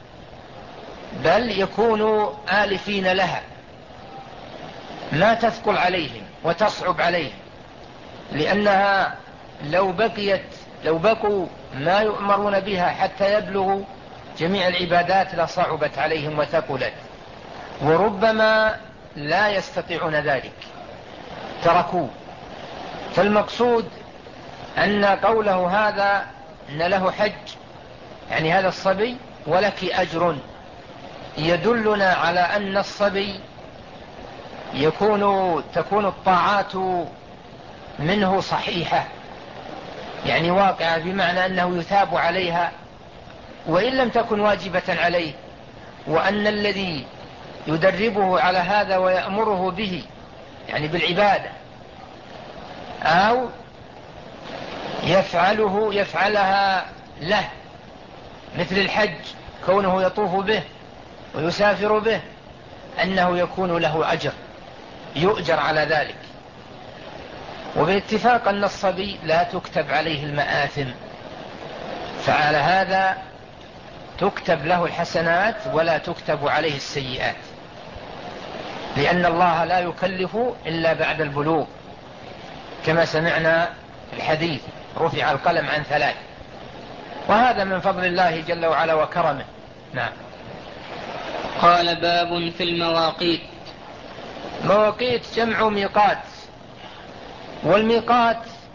بل يكونوا آلفين لها، ما تثقل عليهم وتصعب عليهم، لأنها لو بقيت لو بقوا ما يؤمرون بها حتى يبلغوا جميع العبادات لصعبت عليهم وثقلت، وربما لا يستطيعون ذلك تركوه. فالمقصود أن قوله هذا أن له حج، يعني هذا الصبي ولك أجر، يدلنا على أن الصبي يكون تكون الطاعات منه صحيحة، يعني واقعة، بمعنى أنه يثاب عليها وإن لم تكن واجبة عليه، وأن الذي يدربه على هذا ويأمره به يعني بالعبادة أو يفعله يفعلها له، مثل الحج كونه يطوف به ويسافر به، أنه يكون له أجر يؤجر على ذلك. وباتفاق أن الصبي لا تكتب عليه المآثم، فعلى هذا تكتب له الحسنات ولا تكتب عليه السيئات، لأن الله لا يكلف إلا بعد البلوغ، كما سمعنا في الحديث: رفع القلم عن ثلاث. وهذا من فضل الله جل وعلا وكرمه. نعم. قال: باب في المواقيت. مواقيت جمع ميقات، والميقات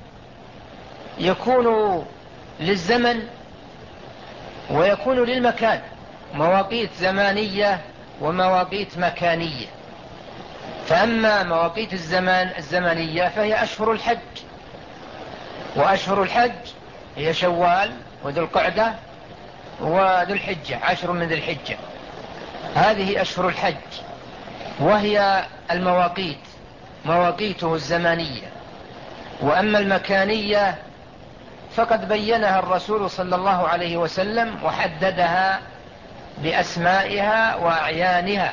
يكون للزمن ويكون للمكان، مواقيت زمانية ومواقيت مكانية. فأما مواقيت الزمان الزمنية فهي أشهر الحج، وأشهر الحج هي شوال وذو القعدة وذو الحجة، عشر من ذي الحجة، هذه أشهر الحج، وهي المواقيت مواقيته الزمانية. وأما المكانية فقد بينها الرسول صلى الله عليه وسلم وحددها بأسمائها وأعيانها،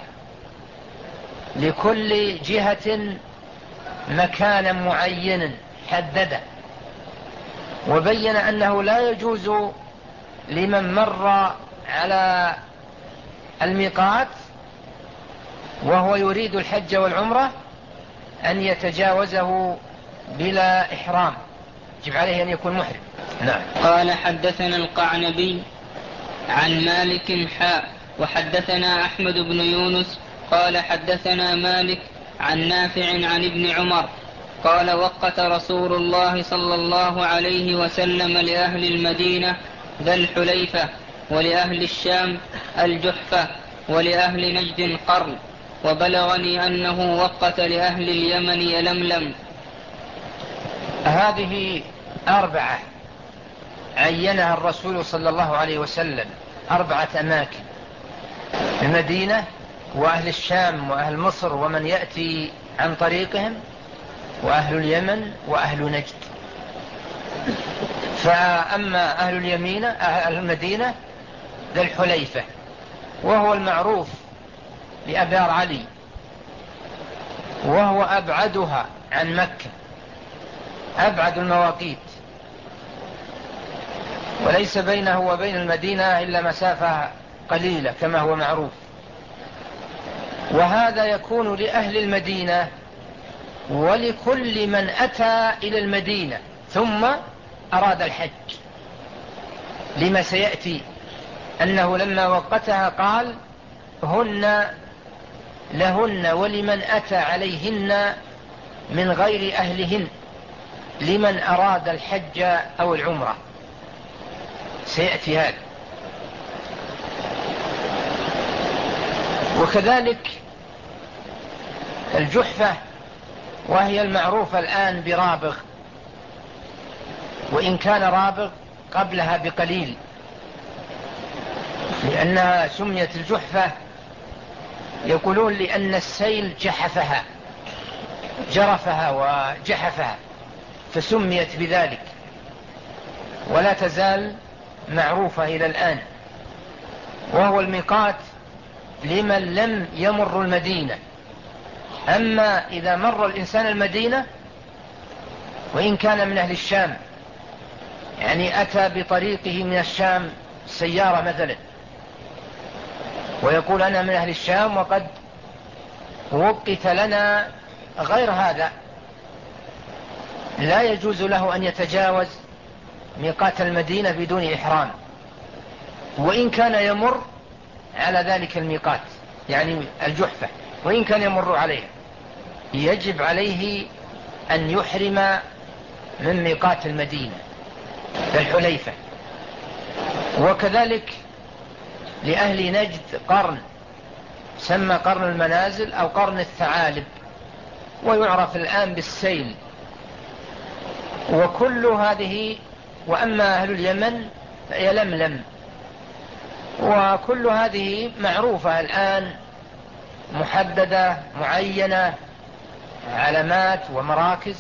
لكل جهة مكانا معينا حدده، وبين أنه لا يجوز لمن مر على الميقات وهو يريد الحج والعمرة أن يتجاوزه بلا إحرام، يجب عليه أن يكون محرم. نعم. قال: حدثنا القعنبي عن مالك حاء وحدثنا أحمد بن يونس قال: حدثنا مالك عن نافع عن ابن عمر قال: وقت رسول الله صلى الله عليه وسلم لأهل المدينة ذا الحليفة، ولأهل الشام الجحفة، ولأهل نجد قرن، وبلغني أنه وقت لأهل اليمن يلملم. هذه أربعة عينها الرسول صلى الله عليه وسلم، أربعة أماكن: المدينة وأهل الشام وأهل مصر ومن يأتي عن طريقهم، وأهل اليمن وأهل نجد. فأما أهل اليمين أهل المدينة ذا الحليفة، وهو المعروف لأبيار علي، وهو أبعدها عن مكة، أبعد المواقيت، وليس بينه وبين المدينة إلا مسافة قليلة كما هو معروف. وهذا يكون لأهل المدينة ولكل من أتى إلى المدينة ثم أراد الحج، لما سيأتي أنه لما وقتها قال: هن لهن ولمن أتى عليهن من غير أهلهن لمن أراد الحج أو العمرة. سيأتي هذا. وكذلك الجحفة، وهي المعروفة الآن برابغ، وإن كان رابغ قبلها بقليل، لأنها سميت الجحفة يقولون لأن السيل جحفها، جرفها وجحفها، فسميت بذلك، ولا تزال معروفة إلى الآن. وهو الميقات لمن لم يمر المدينة. أما إذا مر الإنسان المدينة وإن كان من أهل الشام، يعني أتى بطريقه من الشام سيارة مثلا، ويقول أنا من أهل الشام وقد وقت لنا غير هذا، لا يجوز له أن يتجاوز ميقات المدينة بدون إحرام، وإن كان يمر على ذلك الميقات، يعني الجحفة، وإن كان يمر عليه يجب عليه أن يحرم من ميقات المدينة الحليفة. وكذلك لأهل نجد قرن، سمى قرن المنازل أو قرن الثعالب، ويعرف الآن بالسيل. وكل هذه، وأما أهل اليمن فيلملم. وكل هذه معروفة الآن، محددة معينة، علامات ومراكز،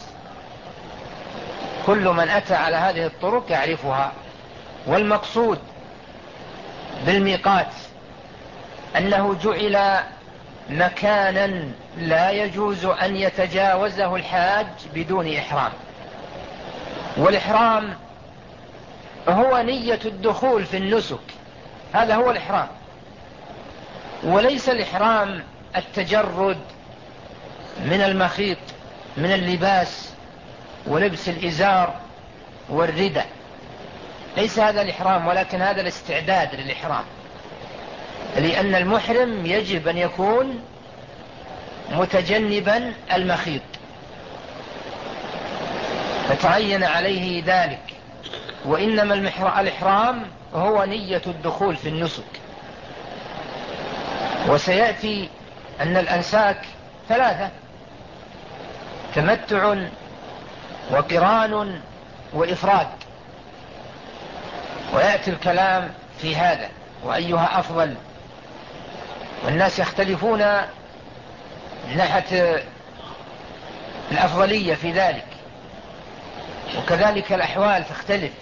كل من أتى على هذه الطرق يعرفها. والمقصود بالميقات أنه جعل مكانا لا يجوز أن يتجاوزه الحاج بدون إحرام. والإحرام هو نية الدخول في النسك، هذا هو الإحرام، وليس الإحرام التجرد من المخيط، من اللباس ولبس الإزار والرداء، ليس هذا الإحرام، ولكن هذا الاستعداد للإحرام. لأن المحرم يجب أن يكون متجنبا المخيط، فتعين عليه ذلك. وإنما الإحرام هو نية الدخول في النسك. وسيأتي أن الأنساك ثلاثة: تمتع وقران وإفراد، ويأتي الكلام في هذا وأيها أفضل. والناس يختلفون من ناحية الأفضلية في ذلك، وكذلك الأحوال تختلف.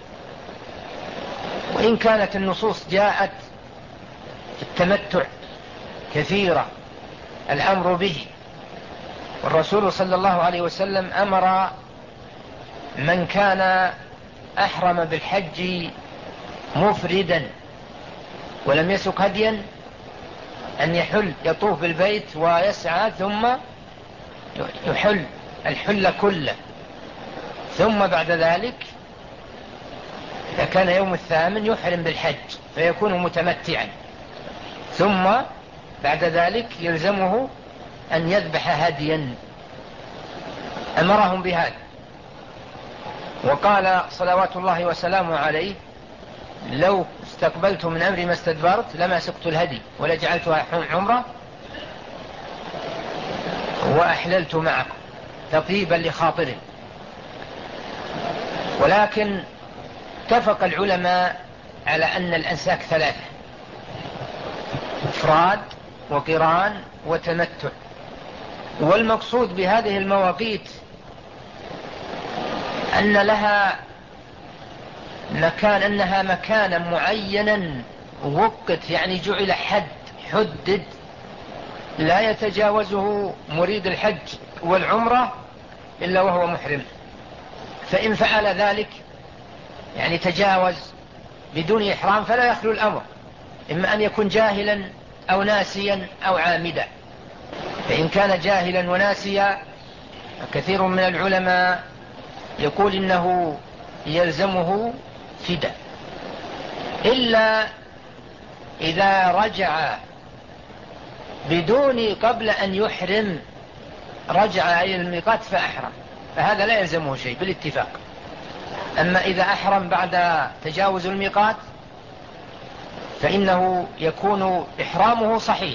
وإن كانت النصوص جاءت في التمتع كثيرة الأمر به، والرسول صلى الله عليه وسلم أمر من كان أحرم بالحج مفردا ولم يسك هديا أن يحل، يطوف بالبيت ويسعى ثم يحل الحل كله، ثم بعد ذلك إذا كان يوم الثامن يحرم بالحج فيكون متمتعا، ثم بعد ذلك يلزمه أن يذبح هديا. أمرهم بهذا، وقال صلوات الله وسلامه عليه: لو استقبلت من أمري ما استدبرت لما سقت الهدي ولجعلتها عمرة وأحللت معكم تطيبا لخاطره. ولكن اتفق العلماء على أن الأنساك ثلاثة: إفراد وقران وتمتع. والمقصود بهذه المواقيت أن لها مكان، أنها مكانا معينا وقت، يعني جعل حد، حدد لا يتجاوزه مريد الحج والعمرة إلا وهو محرم. فإن فعل ذلك يعني تجاوز بدون إحرام فلا يخلو الأمر، إما أن يكون جاهلا أو ناسيا أو عامدا. فإن كان جاهلا وناسيا كثير من العلماء يقول إنه يلزمه فداء، إلا إذا رجع بدون قبل أن يحرم رجع إلى الميقات فأحرم، فهذا لا يلزمه شيء بالاتفاق. أما إذا أحرم بعد تجاوز الميقات فإنه يكون إحرامه صحيح،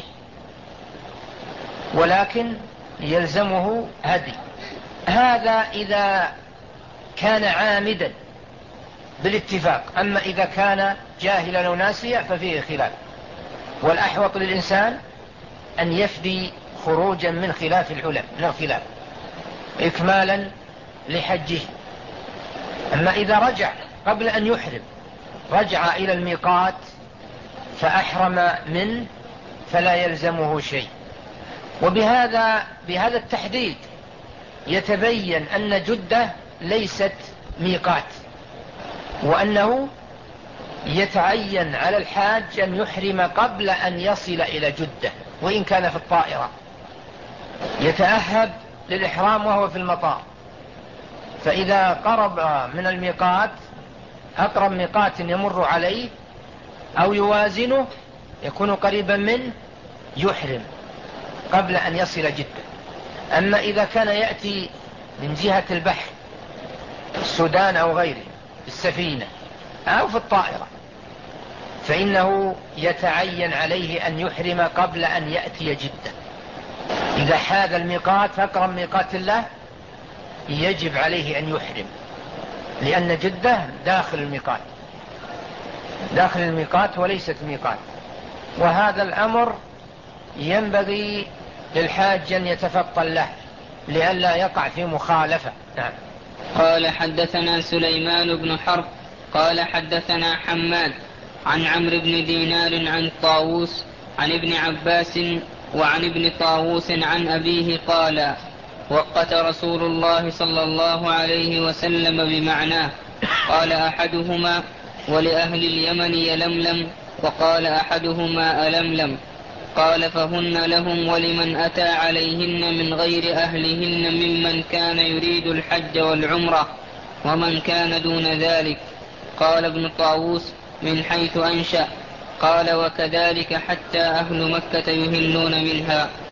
ولكن يلزمه هدي. هذا إذا كان عامدا بالاتفاق. أما إذا كان جاهلا أو ناسيا ففيه خلاف، والأحوط للإنسان أن يفدي خروجا من خلاف العلماء من الخلاف إكمالا لحجه. أما إذا رجع قبل أن يحرم رجع إلى الميقات فأحرم منه فلا يلزمه شيء. وبهذا بهذا التحديد يتبين أن جدة ليست ميقات، وأنه يتعين على الحاج أن يحرم قبل أن يصل إلى جدة، وإن كان في الطائرة يتأهب للإحرام وهو في المطار. فإذا قرب من الميقات أقرب ميقات يمر عليه أو يوازنه يكون قريبا منه يحرم قبل أن يصل جدة. أما إذا كان يأتي من جهة البحر السودان أو غيره بالسفينة أو في الطائرة فإنه يتعين عليه أن يحرم قبل أن يأتي جدة. إذا حاذ الميقات فأقرب ميقات الله يجب عليه أن يحرم، لأن جدة داخل الميقات داخل الميقات وليست ميقات. وهذا الأمر ينبغي للحاج أن يتفطن له لئلا يقع في مخالفة. نعم. قال حدثنا سليمان بن حرب قال حدثنا حماد عن عمرو بن دينار عن طاووس عن ابن عباس وعن ابن طاووس عن أبيه قال: وقت رسول الله صلى الله عليه وسلم بمعناه. قال أحدهما: ولأهل اليمن يلملم، وقال أحدهما ألملم. قال: فهن لهم ولمن أتى عليهن من غير أهلهن ممن كان يريد الحج والعمرة ومن كان دون ذلك. قال ابن طاووس: من حيث أنشأ. قال: وكذلك حتى أهل مكة يهلون منها.